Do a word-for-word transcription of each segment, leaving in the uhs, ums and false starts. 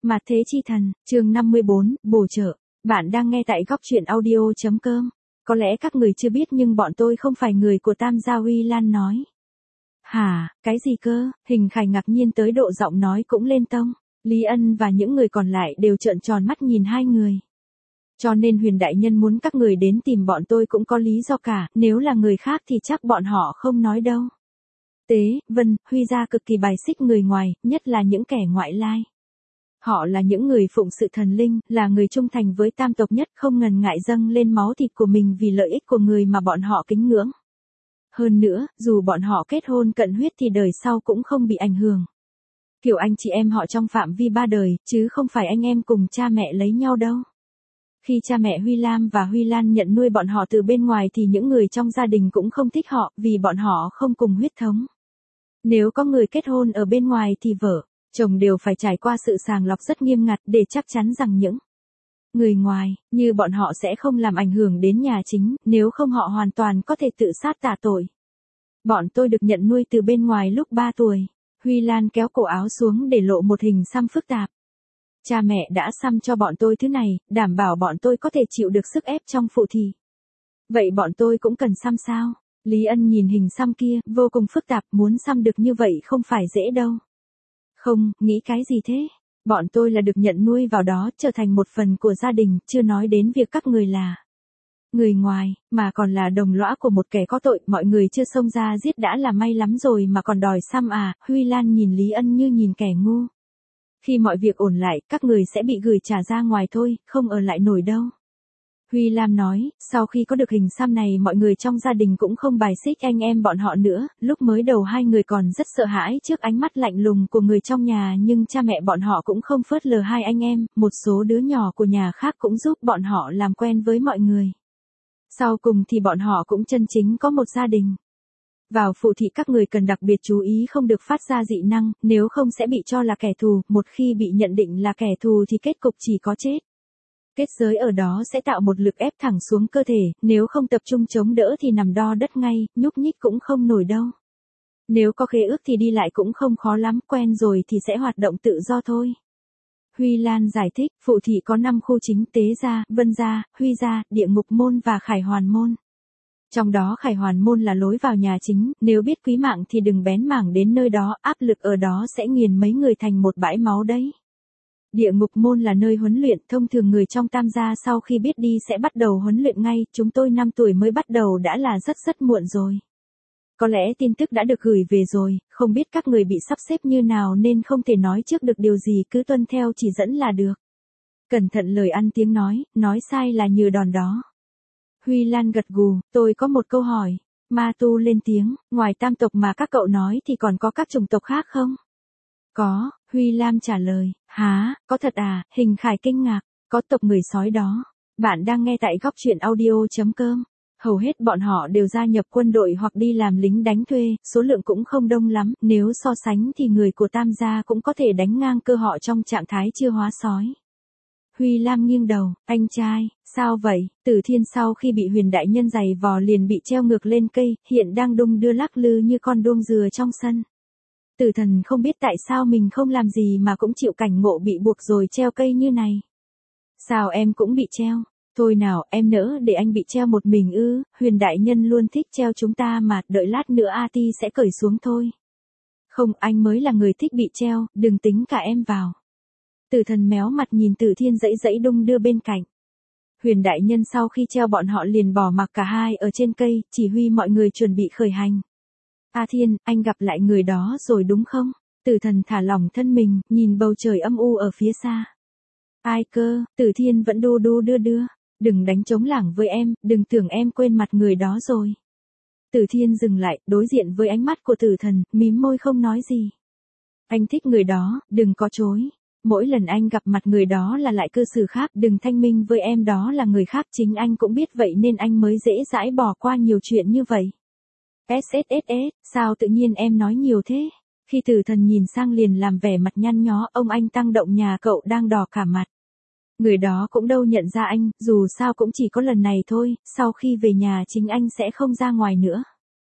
Mà thế chi thần, chương năm mươi bốn, bổ trợ. Bạn đang nghe tại góc truyện audio.com. Có lẽ các người chưa biết nhưng bọn tôi không phải người của Tam gia. Huy Lan nói. Hả, cái gì cơ? Hình Khải ngạc nhiên tới độ giọng nói cũng lên tông. Lý Ân và những người còn lại đều trợn tròn mắt nhìn hai người. Cho nên Huyền đại nhân muốn các người đến tìm bọn tôi cũng có lý do cả, nếu là người khác thì chắc bọn họ không nói đâu. Tế, Vân, Huy gia cực kỳ bài xích người ngoài, nhất là những kẻ ngoại lai. Họ là những người phụng sự thần linh, là người trung thành với tam tộc nhất, không ngần ngại dâng lên máu thịt của mình vì lợi ích của người mà bọn họ kính ngưỡng. Hơn nữa, dù bọn họ kết hôn cận huyết thì đời sau cũng không bị ảnh hưởng. Kiểu anh chị em họ trong phạm vi ba đời, chứ không phải anh em cùng cha mẹ lấy nhau đâu. Khi cha mẹ Huy Lam và Huy Lan nhận nuôi bọn họ từ bên ngoài thì những người trong gia đình cũng không thích họ vì bọn họ không cùng huyết thống. Nếu có người kết hôn ở bên ngoài thì vợ, chồng đều phải trải qua sự sàng lọc rất nghiêm ngặt để chắc chắn rằng những người ngoài, như bọn họ sẽ không làm ảnh hưởng đến nhà chính, nếu không họ hoàn toàn có thể tự sát tạ tội. Bọn tôi được nhận nuôi từ bên ngoài lúc ba tuổi. Huy Lan kéo cổ áo xuống để lộ một hình xăm phức tạp. Cha mẹ đã xăm cho bọn tôi thứ này, đảm bảo bọn tôi có thể chịu được sức ép trong phụ thị. Vậy bọn tôi cũng cần xăm sao? Lý Ân nhìn hình xăm kia, vô cùng phức tạp, muốn xăm được như vậy không phải dễ đâu. Không, nghĩ cái gì thế? Bọn tôi là được nhận nuôi vào đó, trở thành một phần của gia đình, chưa nói đến việc các người là người ngoài, mà còn là đồng lõa của một kẻ có tội, mọi người chưa xông ra giết đã là may lắm rồi mà còn đòi xăm à? Huy Lan nhìn Lý Ân như nhìn kẻ ngu. Khi mọi việc ổn lại, các người sẽ bị gửi trả ra ngoài thôi, không ở lại nổi đâu. Huy Lam nói, sau khi có được hình xăm này mọi người trong gia đình cũng không bài xích anh em bọn họ nữa, lúc mới đầu hai người còn rất sợ hãi trước ánh mắt lạnh lùng của người trong nhà nhưng cha mẹ bọn họ cũng không phớt lờ hai anh em, một số đứa nhỏ của nhà khác cũng giúp bọn họ làm quen với mọi người. Sau cùng thì bọn họ cũng chân chính có một gia đình. Vào phụ thị các người cần đặc biệt chú ý không được phát ra dị năng, nếu không sẽ bị cho là kẻ thù, một khi bị nhận định là kẻ thù thì kết cục chỉ có chết. Kết giới ở đó sẽ tạo một lực ép thẳng xuống cơ thể, nếu không tập trung chống đỡ thì nằm đo đất ngay, nhúc nhích cũng không nổi đâu. Nếu có khế ước thì đi lại cũng không khó lắm, quen rồi thì sẽ hoạt động tự do thôi. Huy Lan giải thích, phụ thị có năm khu chính: Tế gia, Vân gia, Huy gia, Địa Ngục môn và Khải Hoàn môn. Trong đó Khải Hoàn môn là lối vào nhà chính, nếu biết quý mạng thì đừng bén mảng đến nơi đó, áp lực ở đó sẽ nghiền mấy người thành một bãi máu đấy. Địa Ngục môn là nơi huấn luyện, thông thường người trong Tam gia sau khi biết đi sẽ bắt đầu huấn luyện ngay, chúng tôi năm tuổi mới bắt đầu đã là rất rất muộn rồi. Có lẽ tin tức đã được gửi về rồi, không biết các người bị sắp xếp như nào nên không thể nói trước được điều gì, cứ tuân theo chỉ dẫn là được. Cẩn thận lời ăn tiếng nói, nói sai là như đòn đó. Huy Lan gật gù, tôi có một câu hỏi. Ma Tu lên tiếng, ngoài tam tộc mà các cậu nói thì còn có các chủng tộc khác không? Có, Huy Lam trả lời. Hả, có thật à? Hình Khải kinh ngạc, có tộc người sói đó. Bạn đang nghe tại góc truyện audio.com. Hầu hết bọn họ đều gia nhập quân đội hoặc đi làm lính đánh thuê, số lượng cũng không đông lắm, nếu so sánh thì người của Tam gia cũng có thể đánh ngang cơ họ trong trạng thái chưa hóa sói. Huy Lam nghiêng đầu, anh trai, sao vậy? Tử Thiên sau khi bị Huyền đại nhân giày vò liền bị treo ngược lên cây, hiện đang đung đưa lắc lư như con đuông dừa trong sân. Tử Thần không biết tại sao mình không làm gì mà cũng chịu cảnh ngộ bị buộc rồi treo cây như này. Sao em cũng bị treo? Thôi nào, em nỡ để anh bị treo một mình ư? Huyền đại nhân luôn thích treo chúng ta mà, đợi lát nữa A Ti sẽ cởi xuống thôi. Không, anh mới là người thích bị treo, đừng tính cả em vào. Tử Thần méo mặt nhìn Tử Thiên dãy dãy đung đưa bên cạnh. Huyền đại nhân sau khi treo bọn họ liền bỏ mặc cả hai ở trên cây, chỉ huy mọi người chuẩn bị khởi hành. A Thiên, anh gặp lại người đó rồi đúng không? Tử Thần thả lỏng thân mình, nhìn bầu trời âm u ở phía xa. Ai cơ? Tử Thiên vẫn đu đu đưa đưa. Đừng đánh trống lảng với em, đừng tưởng em quên mặt người đó rồi. Tử Thiên dừng lại, đối diện với ánh mắt của Tử Thần, mím môi không nói gì. Anh thích người đó, đừng có chối. Mỗi lần anh gặp mặt người đó là lại cư xử khác, đừng thanh minh với em đó là người khác, chính anh cũng biết vậy nên anh mới dễ dãi bỏ qua nhiều chuyện như vậy. ét ét ét ét, sao tự nhiên em nói nhiều thế? Khi Tử Thần nhìn sang liền làm vẻ mặt nhăn nhó, ông anh tăng động nhà cậu đang đỏ cả mặt. Người đó cũng đâu nhận ra anh, dù sao cũng chỉ có lần này thôi, sau khi về nhà chính anh sẽ không ra ngoài nữa.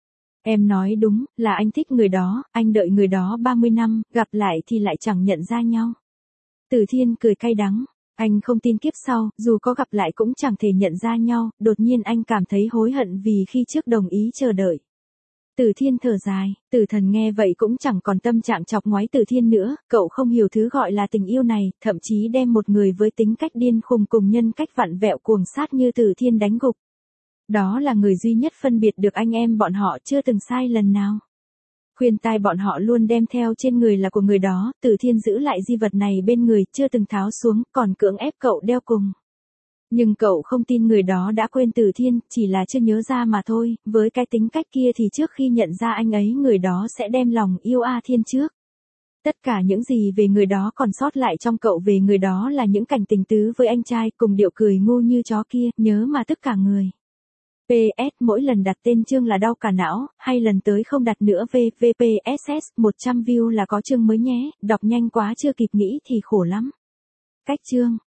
Em nói đúng, là anh thích người đó, anh đợi người đó ba mươi năm, gặp lại thì lại chẳng nhận ra nhau. Từ Thiên cười cay đắng. Anh không tin kiếp sau, dù có gặp lại cũng chẳng thể nhận ra nhau, đột nhiên anh cảm thấy hối hận vì khi trước đồng ý chờ đợi. Từ Thiên thở dài, Tử Thần nghe vậy cũng chẳng còn tâm trạng chọc ngoáy Từ Thiên nữa, cậu không hiểu thứ gọi là tình yêu này, thậm chí đem một người với tính cách điên khùng cùng nhân cách vặn vẹo cuồng sát như Từ Thiên đánh gục. Đó là người duy nhất phân biệt được anh em bọn họ chưa từng sai lần nào. Khuyên tai bọn họ luôn đem theo trên người là của người đó, Từ Thiên giữ lại di vật này bên người, chưa từng tháo xuống, còn cưỡng ép cậu đeo cùng. Nhưng cậu không tin người đó đã quên Từ Thiên, chỉ là chưa nhớ ra mà thôi, với cái tính cách kia thì trước khi nhận ra anh ấy người đó sẽ đem lòng yêu A Thiên trước. Tất cả những gì về người đó còn sót lại trong cậu về người đó là những cảnh tình tứ với anh trai cùng điệu cười ngu như chó kia, nhớ mà tức cả người. pê ét mỗi lần đặt tên chương là đau cả não, hay lần tới không đặt nữa vê vê pê ét ét một trăm view là có chương mới nhé, đọc nhanh quá chưa kịp nghĩ thì khổ lắm. Cách chương